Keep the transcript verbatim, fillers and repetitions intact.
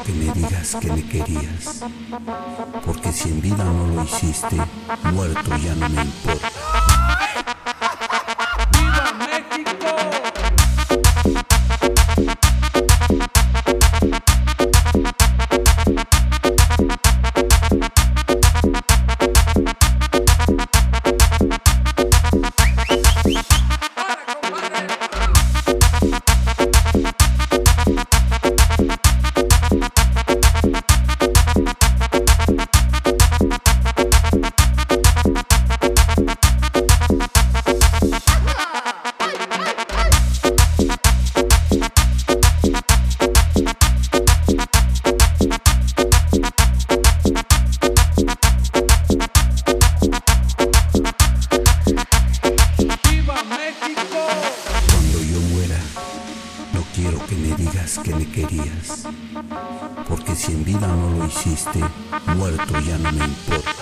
que me digas que me querías, porque si en vida no lo hiciste, muerto ya no me importa. ¡Viva México! Cuando yo muera, no quiero que me digas que me querías, porque si en vida no lo hiciste, muerto ya no me importa.